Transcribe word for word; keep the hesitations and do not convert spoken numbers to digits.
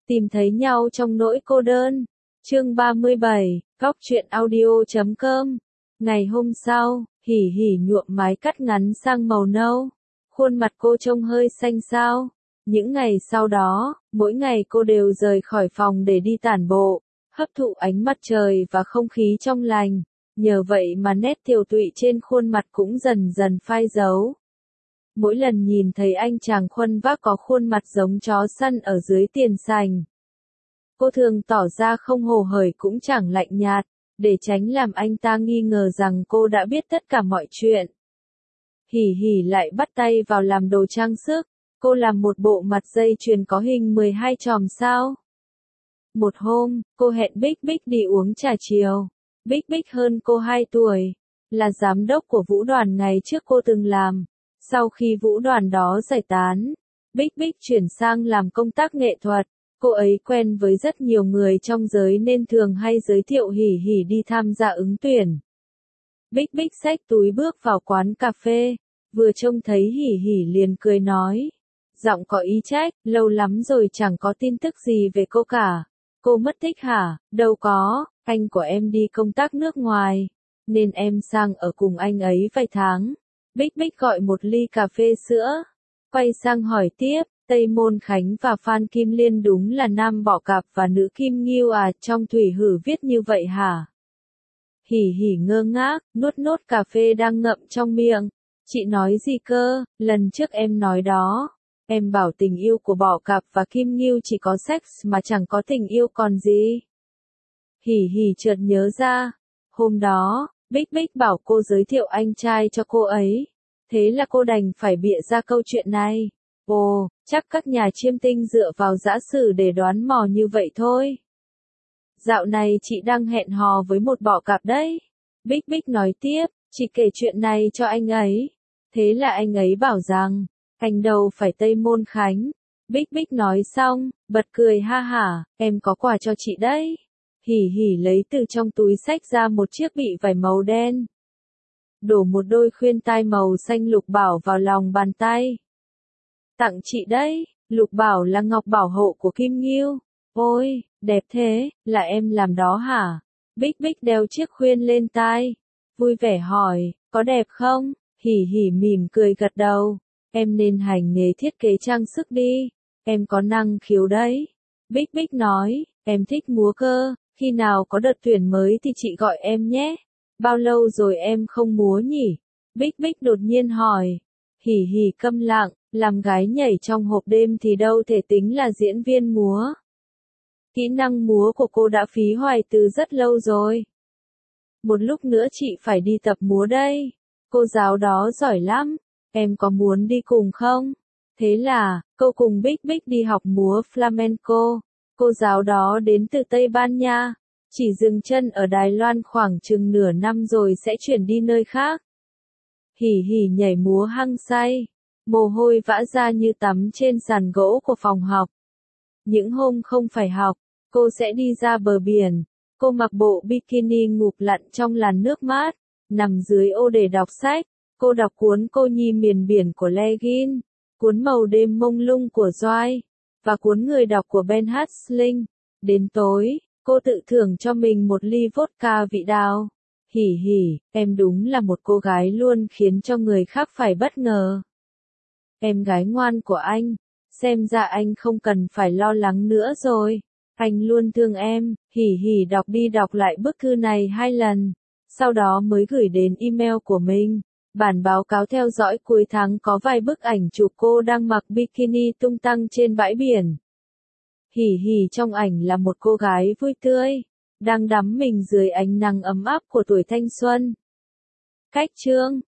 Tìm thấy nhau trong nỗi cô đơn. Chương ba mươi bảy, góc truyện audio chấm com. Ngày hôm sau, Hỉ Hỉ nhuộm mái cắt ngắn sang màu nâu. Khuôn mặt cô trông hơi xanh xao. Những ngày sau đó, mỗi ngày cô đều rời khỏi phòng để đi tản bộ, hấp thụ ánh mặt trời và không khí trong lành. Nhờ vậy mà nét tiều tụy trên khuôn mặt cũng dần dần phai dấu. Mỗi lần nhìn thấy anh chàng khuân vác có khuôn mặt giống chó săn ở dưới tiền sành, cô thường tỏ ra không hồ hởi cũng chẳng lạnh nhạt, để tránh làm anh ta nghi ngờ rằng cô đã biết tất cả mọi chuyện. Hỉ Hỉ lại bắt tay vào làm đồ trang sức, cô làm một bộ mặt dây chuyền có hình mười hai chòm sao. Một hôm, cô hẹn Bích Bích đi uống trà chiều. Bích Bích hơn cô hai tuổi, là giám đốc của vũ đoàn ngày trước cô từng làm. Sau khi vũ đoàn đó giải tán, Bích Bích chuyển sang làm công tác nghệ thuật. Cô ấy quen với rất nhiều người trong giới nên thường hay giới thiệu Hỉ Hỉ đi tham gia ứng tuyển. Bích Bích xách túi bước vào quán cà phê, vừa trông thấy Hỉ Hỉ liền cười nói, giọng có ý trách, lâu lắm rồi chẳng có tin tức gì về cô cả. Cô mất tích hả? Đâu có, anh của em đi công tác nước ngoài, nên em sang ở cùng anh ấy vài tháng. Bích Bích gọi một ly cà phê sữa, quay sang hỏi tiếp, Tây Môn Khánh và Phan Kim Liên đúng là nam bọ cạp và nữ kim ngưu à, trong thủy hử viết như vậy hả? Hỉ Hỉ ngơ ngác, nuốt nốt cà phê đang ngậm trong miệng. Chị nói gì cơ? Lần trước em nói đó. Em bảo tình yêu của bọ cạp và kim ngưu chỉ có sex mà chẳng có tình yêu còn gì. Hỉ Hỉ chợt nhớ ra. Hôm đó, Bích Bích bảo cô giới thiệu anh trai cho cô ấy. Thế là cô đành phải bịa ra câu chuyện này. Ồ, chắc các nhà chiêm tinh dựa vào dã sử để đoán mò như vậy thôi. Dạo này chị đang hẹn hò với một bọ cạp đấy. Bích Bích nói tiếp, chị kể chuyện này cho anh ấy. Thế là anh ấy bảo rằng, anh đâu phải Tây Môn Khánh. Bích Bích nói xong, bật cười ha hả, em có quà cho chị đấy. Hỉ Hỉ lấy từ trong túi xách ra một chiếc bị vải màu đen. Đổ một đôi khuyên tai màu xanh lục bảo vào lòng bàn tay. Tặng chị đấy, lục bảo là ngọc bảo hộ của Kim Ngưu. Ôi, đẹp thế, là em làm đó hả? Bích Bích đeo chiếc khuyên lên tai, vui vẻ hỏi, có đẹp không? Hỉ Hỉ mỉm cười gật đầu, em nên hành nghề thiết kế trang sức đi, em có năng khiếu đấy. Bích Bích nói, em thích múa cơ, khi nào có đợt tuyển mới thì chị gọi em nhé. Bao lâu rồi em không múa nhỉ? Bích Bích đột nhiên hỏi. Hỉ Hỉ câm lặng, làm gái nhảy trong hộp đêm thì đâu thể tính là diễn viên múa. Kỹ năng múa của cô đã phí hoài từ rất lâu rồi. Một lúc nữa chị phải đi tập múa đây. Cô giáo đó giỏi lắm, em có muốn đi cùng không? Thế là, cô cùng Bích Bích đi học múa flamenco. Cô giáo đó đến từ Tây Ban Nha, chỉ dừng chân ở Đài Loan khoảng chừng nửa năm rồi sẽ chuyển đi nơi khác. Hỉ Hỉ nhảy múa hăng say, mồ hôi vã ra như tắm trên sàn gỗ của phòng học. Những hôm không phải học, cô sẽ đi ra bờ biển. Cô mặc bộ bikini ngụp lặn trong làn nước mát, nằm dưới ô để đọc sách. Cô đọc cuốn Cô Nhi Miền Biển của Legin, cuốn Màu Đêm Mông Lung của Joy, và cuốn Người Đọc của Ben Hatsling. Đến tối, cô tự thưởng cho mình một ly vodka vị đào. Hỉ Hỉ, em đúng là một cô gái luôn khiến cho người khác phải bất ngờ. Em gái ngoan của anh, xem ra anh không cần phải lo lắng nữa rồi. Anh luôn thương em. Hỉ Hỉ đọc đi đọc lại bức thư này hai lần, sau đó mới gửi đến email của mình. Bản báo cáo theo dõi cuối tháng có vài bức ảnh chụp cô đang mặc bikini tung tăng trên bãi biển. Hỉ Hỉ trong ảnh là một cô gái vui tươi, đang đắm mình dưới ánh nắng ấm áp của tuổi thanh xuân. Cách chương